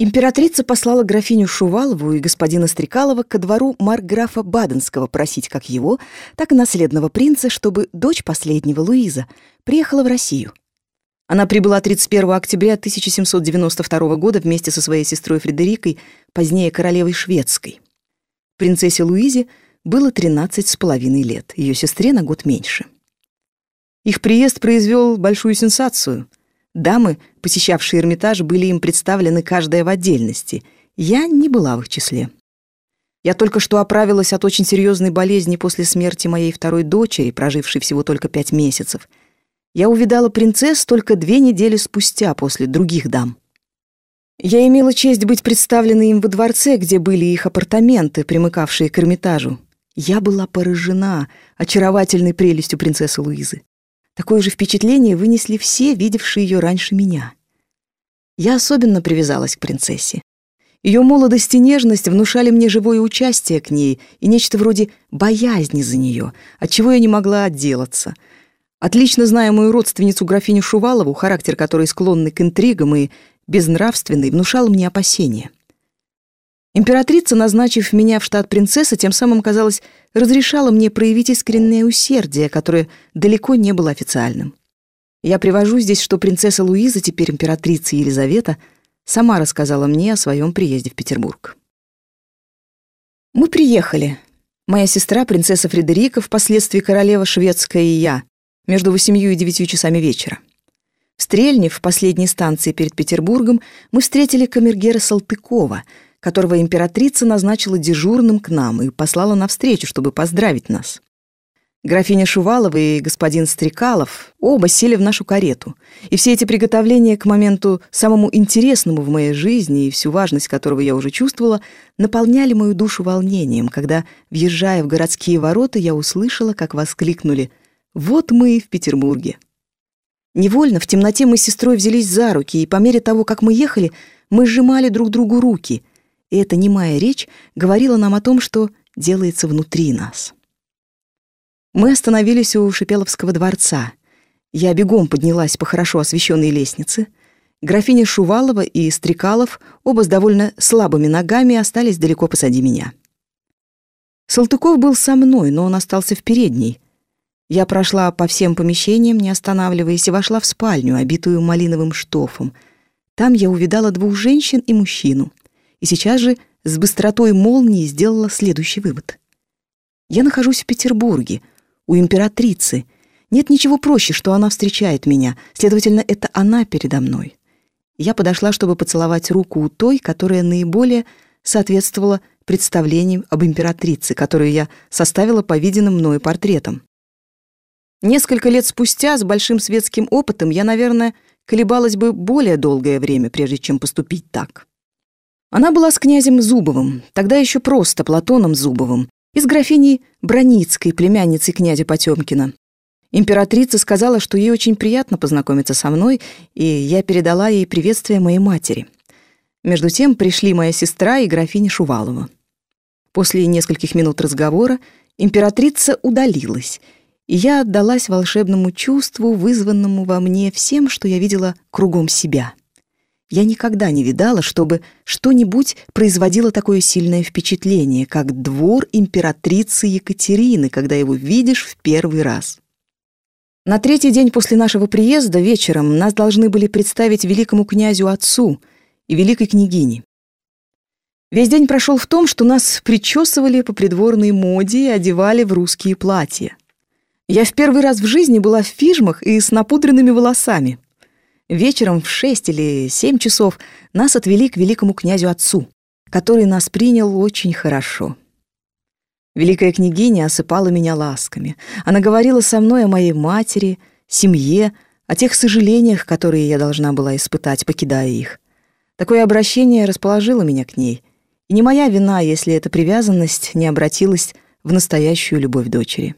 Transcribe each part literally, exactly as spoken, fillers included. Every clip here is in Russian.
Императрица послала графиню Шувалову и господина Стрекалова ко двору маркграфа Баденского просить как его, так и наследного принца, чтобы дочь последнего, Луиза, приехала в Россию. Она прибыла тридцать первого октября тысяча семьсот девяносто второго года вместе со своей сестрой Фредерикой, позднее королевой шведской. Принцессе Луизе было тринадцать с половиной лет, ее сестре на год меньше. Их приезд произвел большую сенсацию. Дамы, посещавшие Эрмитаж, были им представлены каждая в отдельности. Я не была в их числе. Я только что оправилась от очень серьезной болезни после смерти моей второй дочери, прожившей всего только пять месяцев. Я увидала принцесс только две недели спустя после других дам. Я имела честь быть представленной им во дворце, где были их апартаменты, примыкавшие к Эрмитажу. Я была поражена очаровательной прелестью принцессы Луизы. Такое же впечатление вынесли все, видевшие ее раньше меня. Я особенно привязалась к принцессе. Ее молодость и нежность внушали мне живое участие к ней и нечто вроде боязни за нее, от чего я не могла отделаться. Отлично зная мою родственницу графиню Шувалову, характер которой склонный к интригам и безнравственный, внушал мне опасения. Императрица, назначив меня в штат принцессы, тем самым, казалось, разрешала мне проявить искреннее усердие, которое далеко не было официальным. Я привожу здесь, что принцесса Луиза, теперь императрица Елизавета, сама рассказала мне о своем приезде в Петербург. Мы приехали. Моя сестра, принцесса Фредерика, впоследствии королева шведская, и я, между восемью и девятью часами вечера. В Стрельне, в последней станции перед Петербургом, мы встретили камергера Салтыкова, которого императрица назначила дежурным к нам и послала навстречу, чтобы поздравить нас. Графиня Шувалова и господин Стрекалов оба сели в нашу карету, и все эти приготовления к моменту самому интересному в моей жизни, и всю важность которого я уже чувствовала, наполняли мою душу волнением, когда, въезжая в городские ворота, я услышала, как воскликнули: «Вот мы и в Петербурге». Невольно в темноте мы с сестрой взялись за руки, и по мере того, как мы ехали, мы сжимали друг другу руки, и эта немая речь говорила нам о том, что делается внутри нас. Мы остановились у Шипеловского дворца. Я бегом поднялась по хорошо освещенной лестнице. Графиня Шувалова и Стрекалов, оба с довольно слабыми ногами, остались далеко позади меня. Салтыков был со мной, но он остался в передней. Я прошла по всем помещениям, не останавливаясь, и вошла в спальню, обитую малиновым штофом. Там я увидала двух женщин и мужчину. И сейчас же с быстротой молнии сделала следующий вывод. Я нахожусь в Петербурге, у императрицы. Нет ничего проще, что она встречает меня. Следовательно, это она передо мной. Я подошла, чтобы поцеловать руку у той, которая наиболее соответствовала представлениям об императрице, которую я составила по виденным мною портретам. Несколько лет спустя, с большим светским опытом, я, наверное, колебалась бы более долгое время, прежде чем поступить так. Она была с князем Зубовым, тогда еще просто Платоном Зубовым, и с графиней Броницкой, племянницей князя Потемкина. Императрица сказала, что ей очень приятно познакомиться со мной, и я передала ей приветствие моей матери. Между тем пришли моя сестра и графиня Шувалова. После нескольких минут разговора императрица удалилась, и я отдалась волшебному чувству, вызванному во мне всем, что я видела кругом себя. Я никогда не видала, чтобы что-нибудь производило такое сильное впечатление, как двор императрицы Екатерины, когда его видишь в первый раз. На третий день после нашего приезда вечером нас должны были представить великому князю-отцу и великой княгине. Весь день прошел в том, что нас причесывали по придворной моде и одевали в русские платья. Я в первый раз в жизни была в фижмах и с напудренными волосами. Вечером в шесть или семь часов нас отвели к великому князю-отцу, который нас принял очень хорошо. Великая княгиня осыпала меня ласками. Она говорила со мной о моей матери, семье, о тех сожалениях, которые я должна была испытать, покидая их. Такое обращение расположило меня к ней. И не моя вина, если эта привязанность не обратилась в настоящую любовь дочери.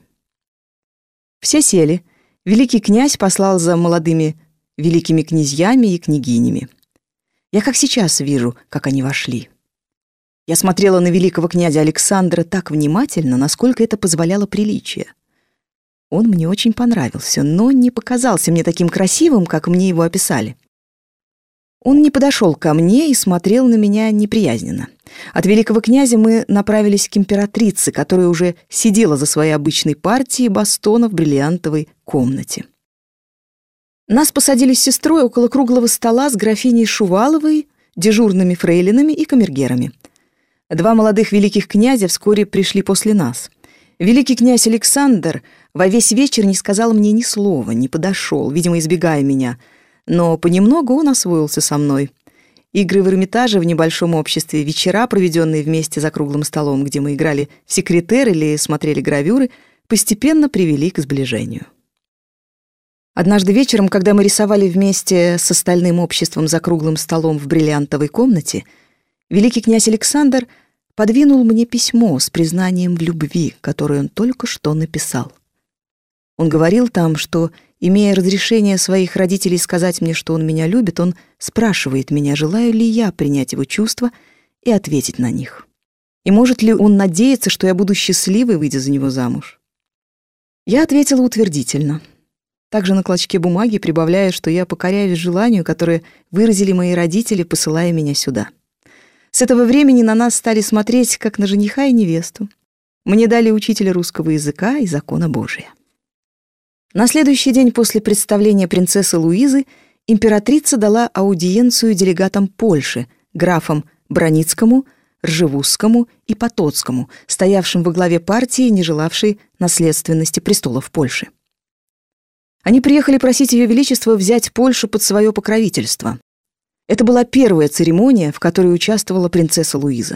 Все сели. Великий князь послал за молодыми великими князьями и княгинями. Я как сейчас вижу, как они вошли. Я смотрела на великого князя Александра так внимательно, насколько это позволяло приличие. Он мне очень понравился, но не показался мне таким красивым, как мне его описали. Он не подошел ко мне и смотрел на меня неприязненно. От великого князя мы направились к императрице, которая уже сидела за своей обычной партией бастона в бриллиантовой комнате. Нас посадили с сестрой около круглого стола с графиней Шуваловой, дежурными фрейлинами и камергерами. Два молодых великих князя вскоре пришли после нас. Великий князь Александр во весь вечер не сказал мне ни слова, не подошел, видимо, избегая меня, но понемногу он освоился со мной. Игры в Эрмитаже в небольшом обществе, вечера, проведенные вместе за круглым столом, где мы играли в секретер или смотрели гравюры, постепенно привели к сближению. Однажды вечером, когда мы рисовали вместе с остальным обществом за круглым столом в бриллиантовой комнате, великий князь Александр подвинул мне письмо с признанием в любви, которое он только что написал. Он говорил там, что, имея разрешение своих родителей сказать мне, что он меня любит, он спрашивает меня, желаю ли я принять его чувства и ответить на них. И может ли он надеяться, что я буду счастливой, выйдя за него замуж? Я ответила утвердительно. Также на клочке бумаги прибавляя, что я покоряюсь желанию, которое выразили мои родители, посылая меня сюда. С этого времени на нас стали смотреть, как на жениха и невесту. Мне дали учителя русского языка и закона Божия. На следующий день после представления принцессы Луизы императрица дала аудиенцию делегатам Польши, графам Браницкому, Ржевузскому и Потоцкому, стоявшим во главе партии, не желавшей наследственности престолов Польши. Они приехали просить Ее Величество взять Польшу под свое покровительство. Это была первая церемония, в которой участвовала принцесса Луиза.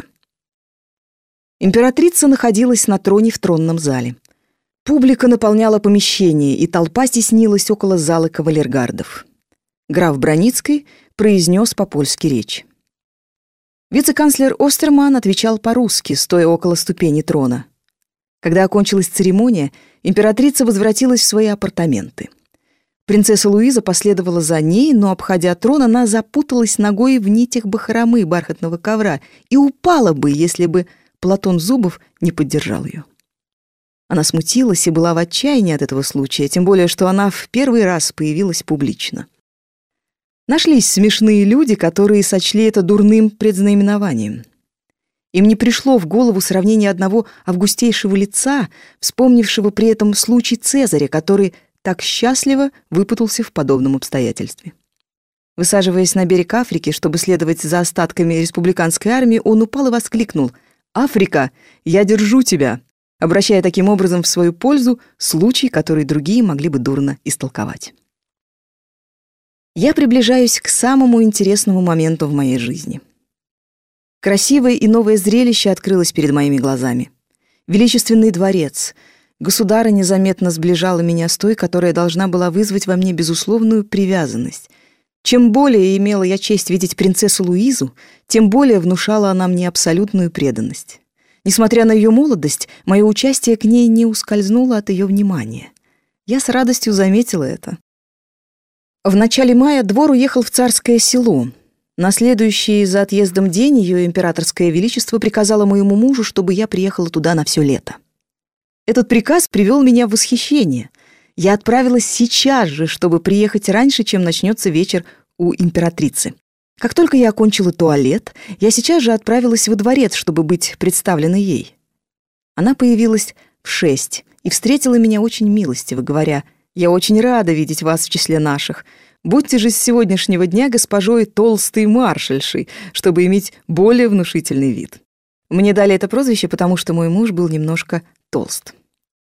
Императрица находилась на троне в тронном зале. Публика наполняла помещение, и толпа стеснилась около зала кавалергардов. Граф Браницкий произнес по-польски речь. Вице-канцлер Остерман отвечал по-русски, стоя около ступени трона. Когда окончилась церемония, императрица возвратилась в свои апартаменты. Принцесса Луиза последовала за ней, но, обходя трон, она запуталась ногой в нитях бахромы бархатного ковра и упала бы, если бы Платон Зубов не поддержал ее. Она смутилась и была в отчаянии от этого случая, тем более, что она в первый раз появилась публично. Нашлись смешные люди, которые сочли это дурным предзнаменованием. Им не пришло в голову сравнение одного августейшего лица, вспомнившего при этом случай Цезаря, который так счастливо выпутался в подобном обстоятельстве. Высаживаясь на берег Африки, чтобы следовать за остатками республиканской армии, он упал и воскликнул: «Африка, я держу тебя!», обращая таким образом в свою пользу случай, который другие могли бы дурно истолковать. Я приближаюсь к самому интересному моменту в моей жизни. Красивое и новое зрелище открылось перед моими глазами. Величественный дворец. Государыня незаметно сближала меня с той, которая должна была вызвать во мне безусловную привязанность. Чем более имела я честь видеть принцессу Луизу, тем более внушала она мне абсолютную преданность. Несмотря на ее молодость, мое участие к ней не ускользнуло от ее внимания. Я с радостью заметила это. В начале мая двор уехал в Царское Село. На следующий за отъездом день ее императорское величество приказало моему мужу, чтобы я приехала туда на все лето. Этот приказ привел меня в восхищение. Я отправилась сейчас же, чтобы приехать раньше, чем начнется вечер у императрицы. Как только я окончила туалет, я сейчас же отправилась во дворец, чтобы быть представленной ей. Она появилась в шесть и встретила меня очень милостиво, говоря: «Я очень рада видеть вас в числе наших. Будьте же с сегодняшнего дня госпожой толстой маршальшей, чтобы иметь более внушительный вид». Мне дали это прозвище, потому что мой муж был немножко толст.